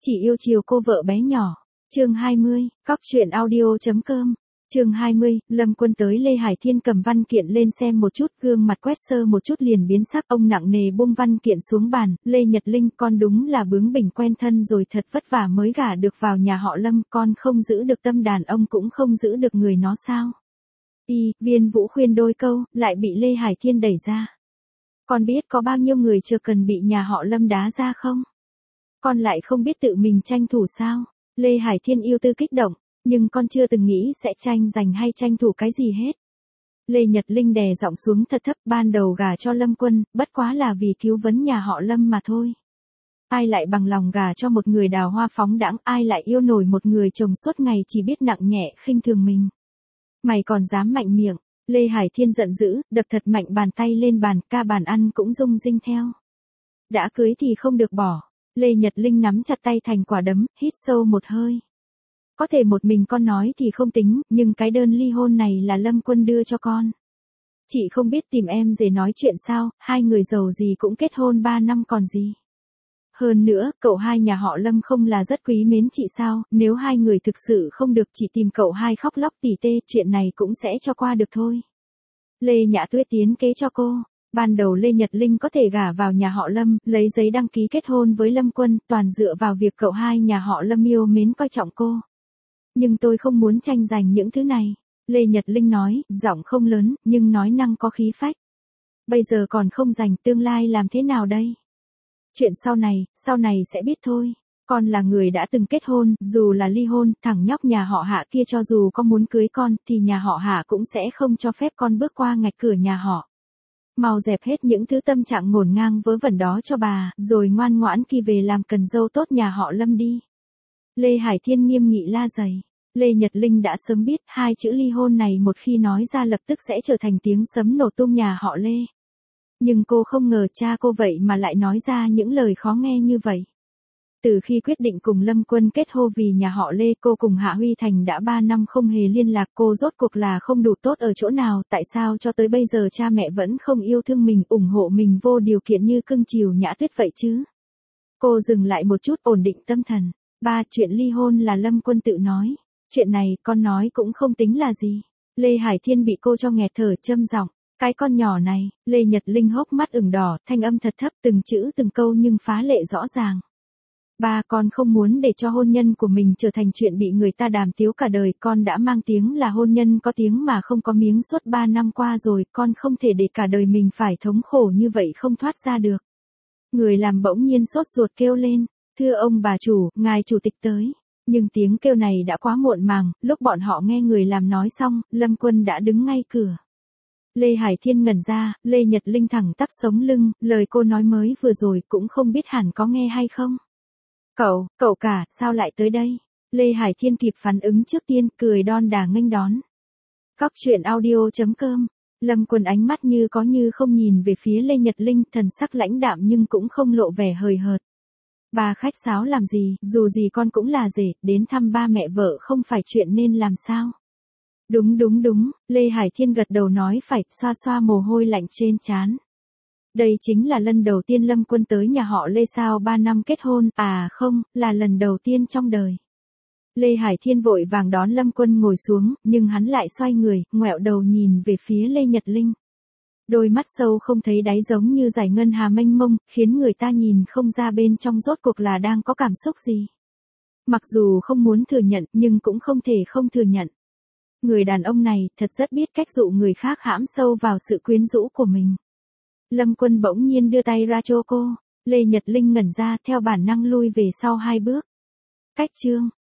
Chỉ yêu chiều cô vợ bé nhỏ. Chương 20, Cóc truyện audio.com. Chương 20, Lâm Quân tới Lê Hải Thiên cầm văn kiện lên xem một chút, gương mặt quét sơ một chút liền biến sắc, ông nặng nề buông văn kiện xuống bàn. Lê Nhật Linh, con đúng là bướng bỉnh quen thân rồi, thật vất vả mới gả được vào nhà họ Lâm, con không giữ được tâm đàn ông cũng không giữ được người nó sao? Viên Vũ khuyên đôi câu, lại bị Lê Hải Thiên đẩy ra. Con biết có bao nhiêu người chờ cần bị nhà họ Lâm đá ra không? Con lại không biết tự mình tranh thủ sao? Lê Hải Thiên yêu tư kích động, nhưng con chưa từng nghĩ sẽ tranh giành hay tranh thủ cái gì hết. Lê Nhật Linh đè giọng xuống thật thấp, ban đầu gả cho Lâm Quân, bất quá là vì cứu vấn nhà họ Lâm mà thôi. Ai lại bằng lòng gả cho một người đào hoa phóng đãng, ai lại yêu nổi một người chồng suốt ngày chỉ biết nặng nhẹ khinh thường mình. Mày còn dám mạnh miệng? Lê Hải Thiên giận dữ, đập thật mạnh bàn tay lên bàn, ca bàn ăn cũng rung rinh theo. Đã cưới thì không được bỏ. Lê Nhật Linh nắm chặt tay thành quả đấm, hít sâu một hơi. Có thể một mình con nói thì không tính, nhưng cái đơn ly hôn này là Lâm Quân đưa cho con. Chị không biết tìm em dễ nói chuyện sao, hai người giàu gì cũng kết hôn 3 năm còn gì. Hơn nữa, cậu hai nhà họ Lâm không là rất quý mến chị sao, nếu hai người thực sự không được chị tìm cậu hai khóc lóc tỉ tê, chuyện này cũng sẽ cho qua được thôi. Lê Nhã Tuyết tiến kế cho cô. Ban đầu Lê Nhật Linh có thể gả vào nhà họ Lâm, lấy giấy đăng ký kết hôn với Lâm Quân, toàn dựa vào việc cậu hai nhà họ Lâm yêu mến coi trọng cô. Nhưng tôi không muốn tranh giành những thứ này. Lê Nhật Linh nói, giọng không lớn, nhưng nói năng có khí phách. Bây giờ còn không giành, tương lai làm thế nào đây? Chuyện sau này sẽ biết thôi. Con là người đã từng kết hôn, dù là ly hôn, thằng nhóc nhà họ Hạ kia cho dù có muốn cưới con, thì nhà họ Hạ cũng sẽ không cho phép con bước qua ngạch cửa nhà họ. Mau dẹp hết những thứ tâm trạng ngổn ngang vớ vẩn đó cho bà, rồi ngoan ngoãn khi về làm cần dâu tốt nhà họ Lâm đi. Lê Hải Thiên nghiêm nghị la dày. Lê Nhật Linh đã sớm biết hai chữ ly hôn này một khi nói ra lập tức sẽ trở thành tiếng sấm nổ tung nhà họ Lê. Nhưng cô không ngờ cha cô vậy mà lại nói ra những lời khó nghe như vậy. Từ khi quyết định cùng Lâm Quân kết hôn vì nhà họ Lê, cô cùng Hạ Huy Thành đã 3 năm không hề liên lạc, cô rốt cuộc là không đủ tốt ở chỗ nào, tại sao cho tới bây giờ cha mẹ vẫn không yêu thương mình, ủng hộ mình vô điều kiện như cưng chiều Nhã Tuyết vậy chứ? Cô dừng lại một chút, ổn định tâm thần. Ba, chuyện ly hôn là Lâm Quân tự nói. Chuyện này, con nói cũng không tính là gì. Lê Hải Thiên bị cô cho nghẹt thở, châm giọng. Cái con nhỏ này, Lê Nhật Linh hốc mắt ửng đỏ, thanh âm thật thấp, từng chữ từng câu nhưng phá lệ rõ ràng. Ba, con không muốn để cho hôn nhân của mình trở thành chuyện bị người ta đàm tiếu cả đời, con đã mang tiếng là hôn nhân có tiếng mà không có miếng suốt 3 năm qua rồi, con không thể để cả đời mình phải thống khổ như vậy không thoát ra được. Người làm bỗng nhiên sốt ruột kêu lên, thưa ông bà chủ, ngài chủ tịch tới. Nhưng tiếng kêu này đã quá muộn màng, lúc bọn họ nghe người làm nói xong, Lâm Quân đã đứng ngay cửa. Lê Hải Thiên ngẩn ra, Lê Nhật Linh thẳng tắp sống lưng, lời cô nói mới vừa rồi cũng không biết hẳn có nghe hay không. Cậu cả, sao lại tới đây? Lê Hải Thiên kịp phản ứng trước tiên, cười đon đả nghênh đón. Cóc truyện audio.com. Lâm Quân ánh mắt như có như không nhìn về phía Lê Nhật Linh, thần sắc lãnh đạm nhưng cũng không lộ vẻ hời hợt. Bà khách sáo làm gì, dù gì con cũng là rể, đến thăm ba mẹ vợ không phải chuyện nên làm sao? Đúng, Lê Hải Thiên gật đầu nói phải, xoa xoa mồ hôi lạnh trên trán. Đây chính là lần đầu tiên Lâm Quân tới nhà họ Lê sau 3 năm kết hôn, à không, là lần đầu tiên trong đời. Lê Hải Thiên vội vàng đón Lâm Quân ngồi xuống, nhưng hắn lại xoay người, ngoẹo đầu nhìn về phía Lê Nhật Linh. Đôi mắt sâu không thấy đáy giống như dải ngân hà mênh mông, khiến người ta nhìn không ra bên trong rốt cuộc là đang có cảm xúc gì. Mặc dù không muốn thừa nhận, nhưng cũng không thể không thừa nhận. Người đàn ông này thật rất biết cách dụ người khác hãm sâu vào sự quyến rũ của mình. Lâm Quân bỗng nhiên đưa tay ra cho cô. Lê Nhật Linh ngẩn ra, theo bản năng lui về sau 2 bước. Cách chương.